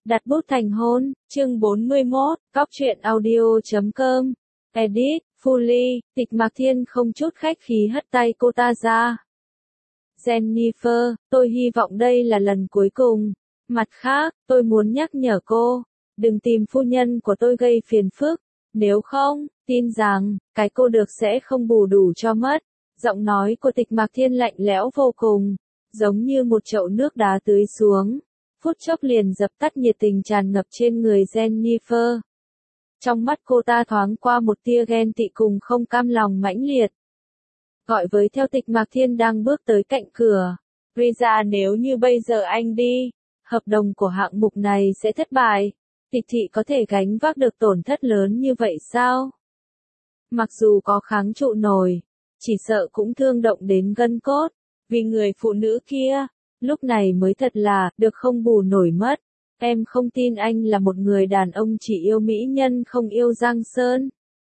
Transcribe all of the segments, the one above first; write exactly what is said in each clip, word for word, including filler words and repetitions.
Đặt bút thành hôn, chương bốn mươi mốt, Cóc truyện audio chấm com, edit, Fully, Tịch Mạc Thiên không chút khách khí hất tay cô ta ra. Jennifer, tôi hy vọng đây là lần cuối cùng. Mặt khác, tôi muốn nhắc nhở cô, đừng tìm phu nhân của tôi gây phiền phức, nếu không, tin rằng, cái cô được sẽ không bù đủ cho mất. Giọng nói của Tịch Mạc Thiên lạnh lẽo vô cùng, giống như một chậu nước đá tưới xuống. Phút chốc liền dập tắt nhiệt tình tràn ngập trên người Jennifer. Trong mắt cô ta thoáng qua một tia ghen tị cùng không cam lòng mãnh liệt. Gọi với theo Tịch Mạc Thiên đang bước tới cạnh cửa. Riza, nếu như bây giờ anh đi, hợp đồng của hạng mục này sẽ thất bại. Tịch thị có thể gánh vác được tổn thất lớn như vậy sao? Mặc dù có kháng trụ nổi, chỉ sợ cũng thương động đến gân cốt, vì người phụ nữ kia. Lúc này mới thật là, được không bù nổi mất. Em không tin anh là một người đàn ông chỉ yêu mỹ nhân không yêu Giang Sơn.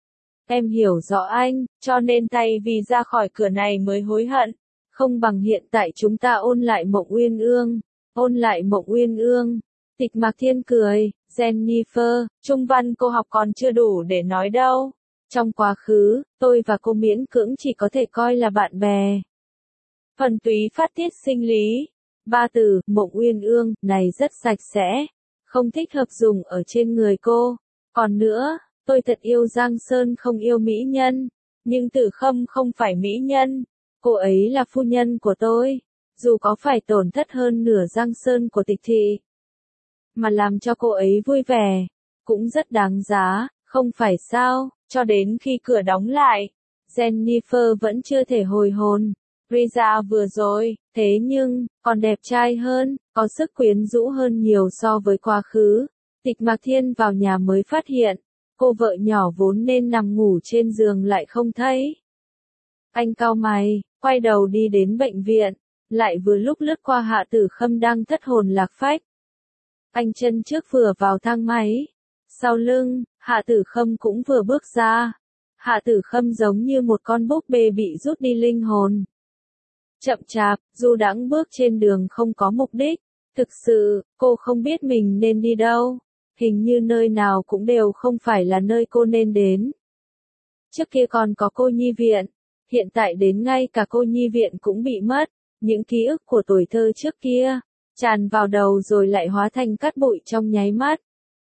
Em hiểu rõ anh, cho nên thay vì ra khỏi cửa này mới hối hận. Không bằng hiện tại chúng ta ôn lại mộng uyên ương. Ôn lại mộng uyên ương. Tịch Mạc Thiên cười, Jennifer, trung văn cô học còn chưa đủ để nói đâu. Trong quá khứ, tôi và cô miễn cưỡng chỉ có thể coi là bạn bè. Thuần túy phát tiết sinh lý. Ba từ, mộng uyên ương, này rất sạch sẽ. Không thích hợp dùng ở trên người cô. Còn nữa, tôi thật yêu Giang Sơn không yêu mỹ nhân. Nhưng Tử Khâm không phải mỹ nhân. Cô ấy là phu nhân của tôi. Dù có phải tổn thất hơn nửa Giang Sơn của Tịch thị. Mà làm cho cô ấy vui vẻ. Cũng rất đáng giá, không phải sao? Cho đến khi cửa đóng lại. Jennifer vẫn chưa thể hồi hồn. Riza vừa rồi, thế nhưng, còn đẹp trai hơn, có sức quyến rũ hơn nhiều so với quá khứ. Tịch Mạc Thiên vào nhà mới phát hiện, cô vợ nhỏ vốn nên nằm ngủ trên giường lại không thấy. Anh cau mày, quay đầu đi đến bệnh viện, lại vừa lúc lướt qua Hạ Tử Khâm đang thất hồn lạc phách. Anh chân trước vừa vào thang máy, sau lưng, Hạ Tử Khâm cũng vừa bước ra. Hạ Tử Khâm giống như một con búp bê bị rút đi linh hồn. Chậm chạp, du đãng bước trên đường không có mục đích. Thực sự, cô không biết mình nên đi đâu. Hình như nơi nào cũng đều không phải là nơi cô nên đến. Trước kia còn có cô nhi viện. Hiện tại đến ngay cả cô nhi viện cũng bị mất. Những ký ức của tuổi thơ trước kia, tràn vào đầu rồi lại hóa thành cát bụi trong nháy mắt.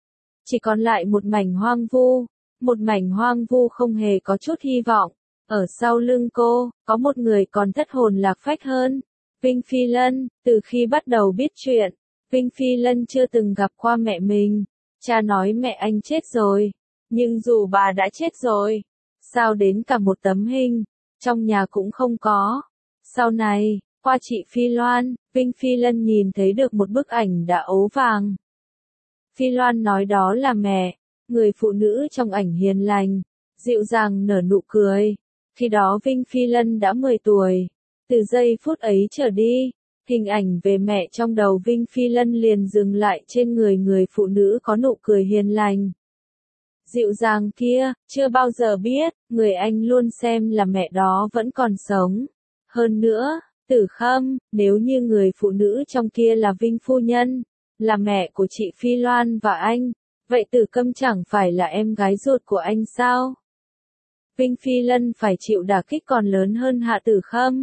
Chỉ còn lại một mảnh hoang vu. Một mảnh hoang vu không hề có chút hy vọng. Ở sau lưng cô, có một người còn thất hồn lạc phách hơn. Vinh Phi Lân, từ khi bắt đầu biết chuyện, Vinh Phi Lân chưa từng gặp qua mẹ mình. Cha nói mẹ anh chết rồi. Nhưng dù bà đã chết rồi, sao đến cả một tấm hình, trong nhà cũng không có. Sau này, qua chị Phi Loan, Vinh Phi Lân nhìn thấy được một bức ảnh đã ố vàng. Phi Loan nói đó là mẹ, người phụ nữ trong ảnh hiền lành, dịu dàng nở nụ cười. Khi đó Vinh Phi Lân đã mười tuổi. Từ giây phút ấy trở đi, hình ảnh về mẹ trong đầu Vinh Phi Lân liền dừng lại trên người người phụ nữ có nụ cười hiền lành. Dịu dàng kia, chưa bao giờ biết, người anh luôn xem là mẹ đó vẫn còn sống. Hơn nữa, Tử Khâm, nếu như người phụ nữ trong kia là Vinh Phu Nhân, là mẹ của chị Phi Loan và anh, vậy Tử Khâm chẳng phải là em gái ruột của anh sao? Vinh Phi Lân phải chịu đả kích còn lớn hơn Hạ Tử Khâm.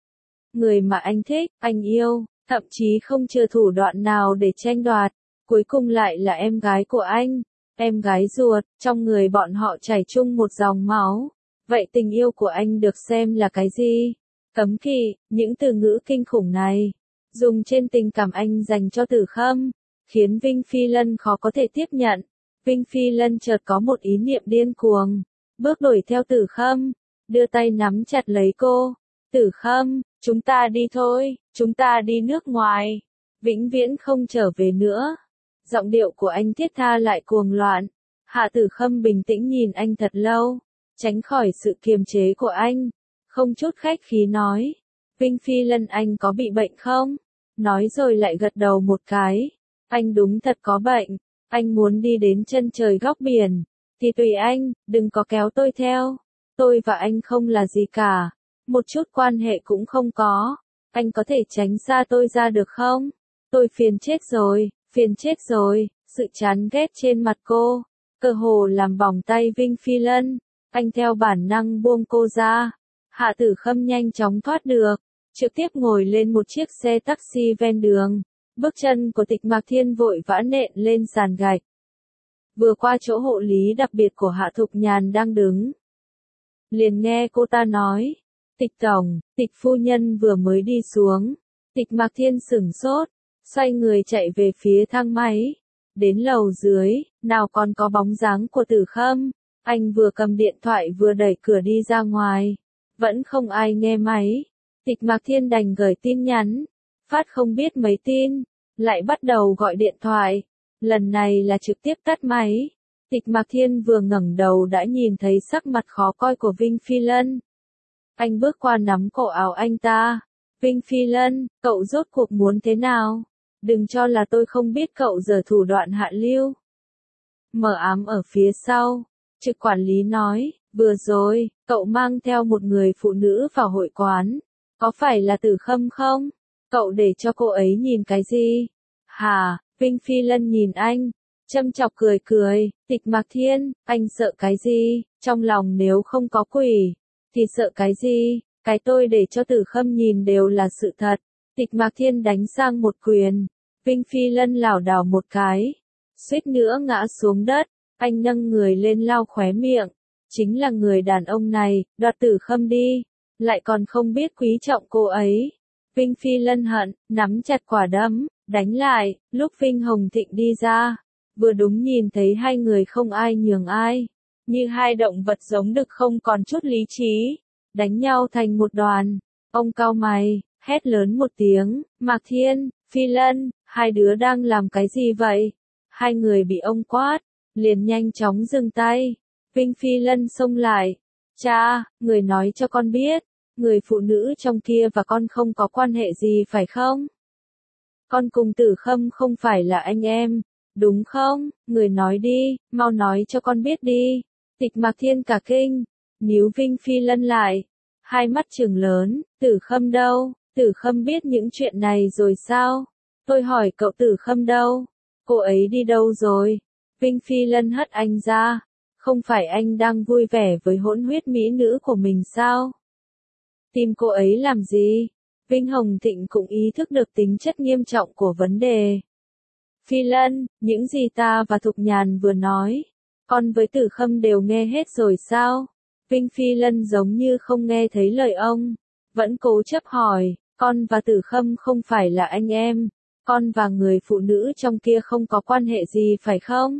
Người mà anh thích, anh yêu, thậm chí không chừa thủ đoạn nào để tranh đoạt, cuối cùng lại là em gái của anh, em gái ruột, trong người bọn họ chảy chung một dòng máu. Vậy tình yêu của anh được xem là cái gì? Cấm kỵ, những từ ngữ kinh khủng này, dùng trên tình cảm anh dành cho Tử Khâm, khiến Vinh Phi Lân khó có thể tiếp nhận. Vinh Phi Lân chợt có một ý niệm điên cuồng. Bước đuổi theo Tử Khâm, đưa tay nắm chặt lấy cô. Tử Khâm, chúng ta đi thôi, chúng ta đi nước ngoài, vĩnh viễn không trở về nữa. Giọng điệu của anh thiết tha lại cuồng loạn. Hạ Tử Khâm bình tĩnh nhìn anh thật lâu, tránh khỏi sự kiềm chế của anh, không chút khách khí nói. Vinh Phi Lân, anh có bị bệnh không? Nói rồi lại gật đầu một cái. Anh đúng thật có bệnh, anh muốn đi đến chân trời góc biển. Thì tùy anh, đừng có kéo tôi theo. Tôi và anh không là gì cả. Một chút quan hệ cũng không có. Anh có thể tránh xa tôi ra được không? Tôi phiền chết rồi, Phiền chết rồi, sự chán ghét trên mặt cô, cơ hồ làm bỏng tay Vinh Phi Lân, anh theo bản năng buông cô ra. Hạ Tử Khâm nhanh chóng thoát được, trực tiếp ngồi lên một chiếc xe taxi ven đường, bước chân của Tịch Mạc Thiên vội vã nện lên sàn gạch. Vừa qua chỗ hộ lý đặc biệt của Hạ Thục Nhàn đang đứng. Liền nghe cô ta nói, Tịch tổng, Tịch phu nhân vừa mới đi xuống. Tịch Mạc Thiên sửng sốt, xoay người chạy về phía thang máy. Đến lầu dưới, nào còn có bóng dáng của Tử Khâm. Anh vừa cầm điện thoại vừa đẩy cửa đi ra ngoài. Vẫn không ai nghe máy. Tịch Mạc Thiên đành gửi tin nhắn. Phát không biết mấy tin. Lại bắt đầu gọi điện thoại. Lần này là trực tiếp tắt máy. Tịch Mạc Thiên vừa ngẩng đầu đã nhìn thấy sắc mặt khó coi của Vinh Phi Lân. Anh bước qua nắm cổ áo anh ta. Vinh Phi Lân, cậu rốt cuộc muốn thế nào? Đừng cho là tôi không biết cậu giở thủ đoạn hạ lưu. Mờ ám ở phía sau. Trực quản lý nói, vừa rồi, cậu mang theo một người phụ nữ vào hội quán. Có phải là Tử Khâm không? Cậu để cho cô ấy nhìn cái gì? Hà, Vinh Phi Lân nhìn anh. Châm chọc cười cười, Tịch Mạc Thiên, anh sợ cái gì? Trong lòng nếu không có quỷ, thì sợ cái gì? Cái tôi để cho Tử Khâm nhìn đều là sự thật. Tịch Mạc Thiên đánh sang một quyền. Vinh Phi Lân lảo đảo một cái. Suýt nữa ngã xuống đất. Anh nâng người lên lau khóe miệng. Chính là người đàn ông này, đoạt Tử Khâm đi. Lại còn không biết quý trọng cô ấy. Vinh Phi Lân hận, nắm chặt quả đấm, đánh lại. Lúc Vinh Hồng Thịnh đi ra, vừa đúng nhìn thấy hai người không ai nhường ai. Như hai động vật giống đực không còn chút lý trí. Đánh nhau thành một đoàn. Ông cau mày, hét lớn một tiếng, Mạc Thiên, Phi Lân, hai đứa đang làm cái gì vậy? Hai người bị ông quát, liền nhanh chóng dừng tay. Vinh Phi Lân xông lại. Cha, người nói cho con biết, người phụ nữ trong kia và con không có quan hệ gì phải không? Con cùng Tử Khâm không phải là anh em, đúng không? Người nói đi, mau nói cho con biết đi. Tịch Mạc Thiên cả kinh, níu Vinh Phi Lân lại. Hai mắt trừng lớn, Tử Khâm đâu? Tử Khâm biết những chuyện này rồi sao? Tôi hỏi cậu Tử Khâm đâu? Cô ấy đi đâu rồi? Vinh Phi Lân hất anh ra. Không phải anh đang vui vẻ với hỗn huyết mỹ nữ của mình sao? Tìm cô ấy làm gì? Vinh Hồng Thịnh cũng ý thức được tính chất nghiêm trọng của vấn đề. Phi Lân, những gì ta và Thục Nhàn vừa nói, con với Tử Khâm đều nghe hết rồi sao? Vinh Phi Lân giống như không nghe thấy lời ông, vẫn cố chấp hỏi, con và Tử Khâm không phải là anh em, con và người phụ nữ trong kia không có quan hệ gì phải không?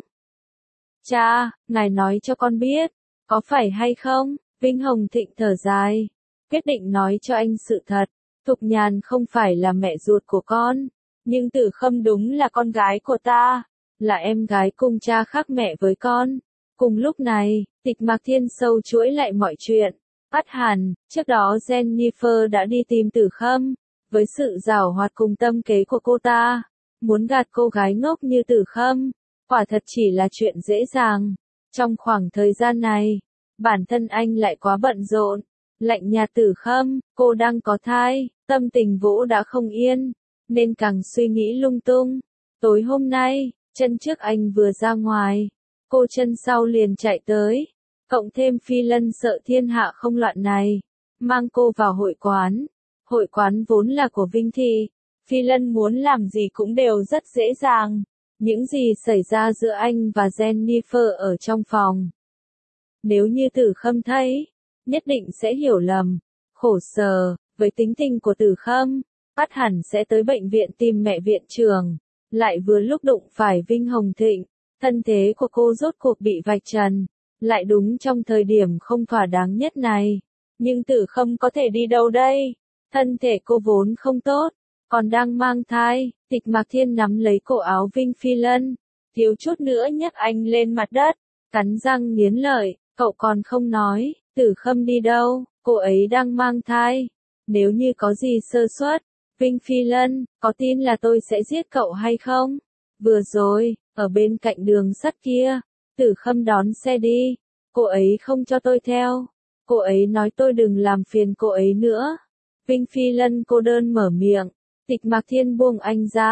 Cha, ngài nói cho con biết, có phải hay không? Vinh Hồng Thịnh thở dài, quyết định nói cho anh sự thật, Thục Nhàn không phải là mẹ ruột của con, nhưng Tử Khâm đúng là con gái của ta, là em gái cùng cha khác mẹ với con. Cùng lúc này, Tịch Mạc Thiên sâu chuỗi lại mọi chuyện. Ắt hẳn, trước đó Jennifer đã đi tìm Tử Khâm, với sự giảo hoạt cùng tâm kế của cô ta, muốn gạt cô gái ngốc như Tử Khâm, quả thật chỉ là chuyện dễ dàng. Trong khoảng thời gian này, bản thân anh lại quá bận rộn, lạnh nhạt Tử Khâm, cô đang có thai, tâm tình Vũ đã không yên, nên càng suy nghĩ lung tung. Tối hôm nay, chân trước anh vừa ra ngoài, cô chân sau liền chạy tới, cộng thêm Phi Lân sợ thiên hạ không loạn này, mang cô vào hội quán. Hội quán vốn là của Vinh Thị, Phi Lân muốn làm gì cũng đều rất dễ dàng. Những gì xảy ra giữa anh và Jennifer ở trong phòng, nếu như Tử Khâm thấy, nhất định sẽ hiểu lầm, khổ sở, với tính tình của Tử Khâm, ắt hẳn sẽ tới bệnh viện tìm mẹ viện trưởng, lại vừa lúc đụng phải Vinh Hồng Thịnh, thân thế của cô rốt cuộc bị vạch trần, lại đúng trong thời điểm không thỏa đáng nhất này. Nhưng Tử Khâm có thể đi đâu đây? Thân thể cô vốn không tốt, còn đang mang thai. Tịch Mạc Thiên nắm lấy cổ áo Vinh Phi Lân, thiếu chút nữa nhấc anh lên mặt đất, cắn răng nghiến lợi, cậu còn không nói, Tử Khâm đi đâu, cô ấy đang mang thai. Nếu như có gì sơ suất, Vinh Phi Lân, có tin là tôi sẽ giết cậu hay không? Vừa rồi, ở bên cạnh đường sắt kia, Tử Khâm đón xe đi, cô ấy không cho tôi theo, cô ấy nói tôi đừng làm phiền cô ấy nữa. Vinh Phi Lân cô đơn mở miệng, Tịch Mạc Thiên buông anh ra,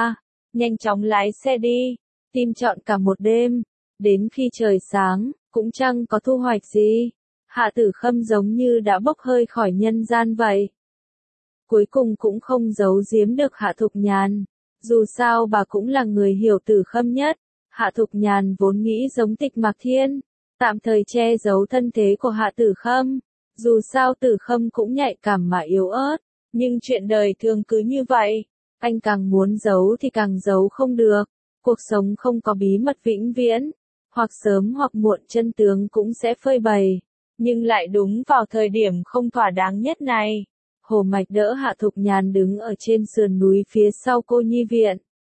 nhanh chóng lái xe đi, tìm trọn cả một đêm, đến khi trời sáng, cũng chẳng có thu hoạch gì. Hạ Tử Khâm giống như đã bốc hơi khỏi nhân gian vậy. Cuối cùng cũng không giấu giếm được Hạ Thục Nhàn, dù sao bà cũng là người hiểu Tử Khâm nhất. Hạ Thục Nhàn vốn nghĩ giống Tịch Mạc Thiên, tạm thời che giấu thân thế của Hạ Tử Khâm, dù sao Tử Khâm cũng nhạy cảm mà yếu ớt, nhưng chuyện đời thường cứ như vậy, anh càng muốn giấu thì càng giấu không được, cuộc sống không có bí mật vĩnh viễn, hoặc sớm hoặc muộn chân tướng cũng sẽ phơi bày, nhưng lại đúng vào thời điểm không thỏa đáng nhất này. Hồ Mạch đỡ Hạ Thục Nhàn đứng ở trên sườn núi phía sau cô nhi viện.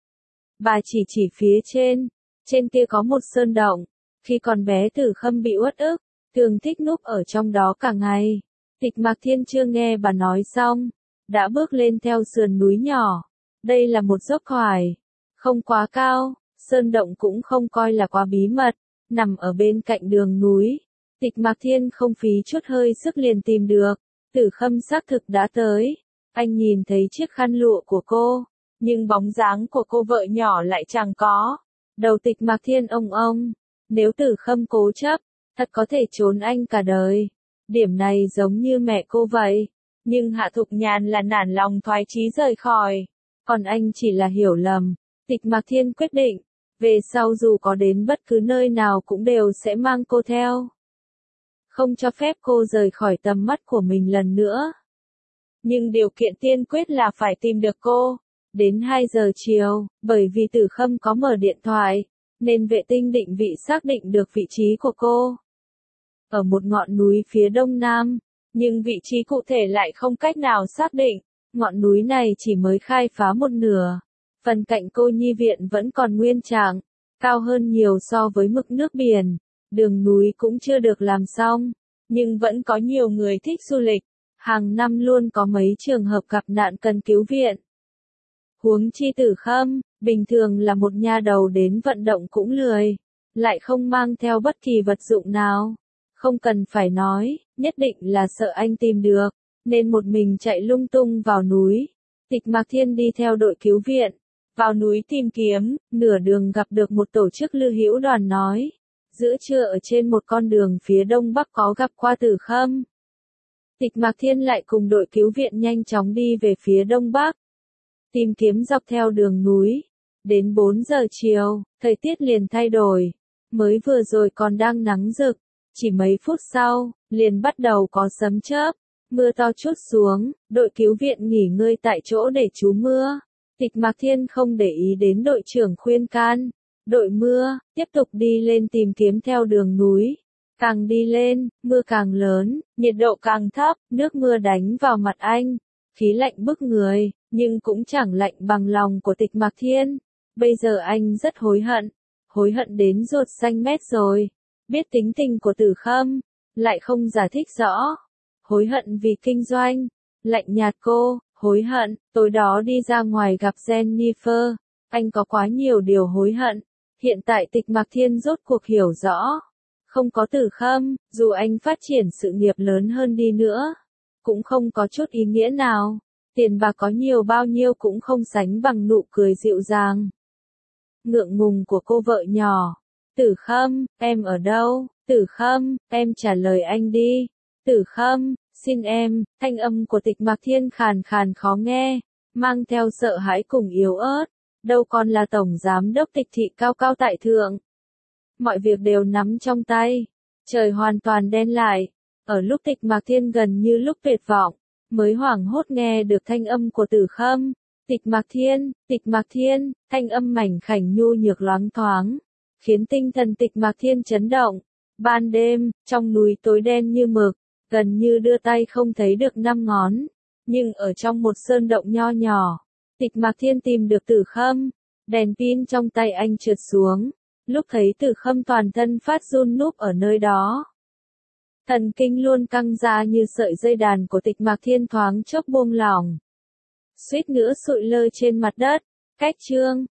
Bà chỉ chỉ phía trên, trên kia có một sơn động, khi còn bé Tử Khâm bị uất ức, thường thích núp ở trong đó cả ngày. Tịch Mạc Thiên chưa nghe bà nói xong, đã bước lên theo sườn núi nhỏ. Đây là một dốc thoải, không quá cao, sơn động cũng không coi là quá bí mật, nằm ở bên cạnh đường núi. Tịch Mạc Thiên không phí chút hơi sức liền tìm được. Tử Khâm xác thực đã tới, anh nhìn thấy chiếc khăn lụa của cô, nhưng bóng dáng của cô vợ nhỏ lại chẳng có. Đầu Tịch Mạc Thiên ông ông, nếu Tử Khâm cố chấp, thật có thể trốn anh cả đời. Điểm này giống như mẹ cô vậy, nhưng Hạ Thục Nhàn là nản lòng thoái chí rời khỏi, còn anh chỉ là hiểu lầm. Tịch Mạc Thiên quyết định, về sau dù có đến bất cứ nơi nào cũng đều sẽ mang cô theo. Không cho phép cô rời khỏi tầm mắt của mình lần nữa. Nhưng điều kiện tiên quyết là phải tìm được cô. Đến hai giờ chiều, bởi vì Tử Khâm có mở điện thoại, nên vệ tinh định vị xác định được vị trí của cô. Ở một ngọn núi phía đông nam, nhưng vị trí cụ thể lại không cách nào xác định. Ngọn núi này chỉ mới khai phá một nửa. Phần cạnh cô nhi viện vẫn còn nguyên trạng, cao hơn nhiều so với mực nước biển. Đường núi cũng chưa được làm xong, nhưng vẫn có nhiều người thích du lịch. Hàng năm luôn có mấy trường hợp gặp nạn cần cứu viện. Huống chi Tử Khâm, bình thường là một nha đầu đến vận động cũng lười, lại không mang theo bất kỳ vật dụng nào. Không cần phải nói, nhất định là sợ anh tìm được, nên một mình chạy lung tung vào núi. Tịch Mạc Thiên đi theo đội cứu viện, vào núi tìm kiếm, nửa đường gặp được một tổ chức lưu hữu đoàn nói. Giữa trưa ở trên một con đường phía đông bắc có gặp qua Tử Khâm. Tịch Mạc Thiên lại cùng đội cứu viện nhanh chóng đi về phía đông bắc. Tìm kiếm dọc theo đường núi. Đến bốn giờ chiều, thời tiết liền thay đổi. Mới vừa rồi còn đang nắng rực. Chỉ mấy phút sau, liền bắt đầu có sấm chớp. Mưa to trút xuống, đội cứu viện nghỉ ngơi tại chỗ để trú mưa. Tịch Mạc Thiên không để ý đến đội trưởng khuyên can. Đội mưa, tiếp tục đi lên tìm kiếm theo đường núi. Càng đi lên, mưa càng lớn, nhiệt độ càng thấp, nước mưa đánh vào mặt anh. Khí lạnh bức người, nhưng cũng chẳng lạnh bằng lòng của Tịch Mạc Thiên. Bây giờ anh rất hối hận. Hối hận đến ruột xanh mét rồi. Biết tính tình của Tử Khâm, lại không giải thích rõ. Hối hận vì kinh doanh, lạnh nhạt cô. Hối hận, tối đó đi ra ngoài gặp Jennifer. Anh có quá nhiều điều hối hận. Hiện tại Tịch Mạc Thiên rốt cuộc hiểu rõ. Không có Tử Khâm, dù anh phát triển sự nghiệp lớn hơn đi nữa, cũng không có chút ý nghĩa nào. Tiền bạc có nhiều bao nhiêu cũng không sánh bằng nụ cười dịu dàng. Ngượng ngùng của cô vợ nhỏ. Tử Khâm, em ở đâu? Tử Khâm, em trả lời anh đi. Tử Khâm, xin em. Thanh âm của Tịch Mạc Thiên khàn khàn khó nghe, mang theo sợ hãi cùng yếu ớt. Đâu còn là tổng giám đốc Tịch thị cao cao tại thượng. Mọi việc đều nắm trong tay. Trời hoàn toàn đen lại. Ở lúc Tịch Mạc Thiên gần như lúc tuyệt vọng, mới hoảng hốt nghe được thanh âm của Tử Khâm. Tịch Mạc Thiên, Tịch Mạc Thiên, thanh âm mảnh khảnh nhu nhược loáng thoáng, khiến tinh thần Tịch Mạc Thiên chấn động. Ban đêm, trong núi tối đen như mực, gần như đưa tay không thấy được năm ngón, nhưng ở trong một sơn động nho nhỏ, Tịch Mạc Thiên tìm được Tử Khâm. Đèn pin trong tay anh trượt xuống, lúc thấy Tử Khâm toàn thân phát run núp ở nơi đó. Thần kinh luôn căng ra như sợi dây đàn của Tịch Mạc Thiên thoáng chốc buông lỏng. Suýt nữa sụi lơ trên mặt đất. Cách chương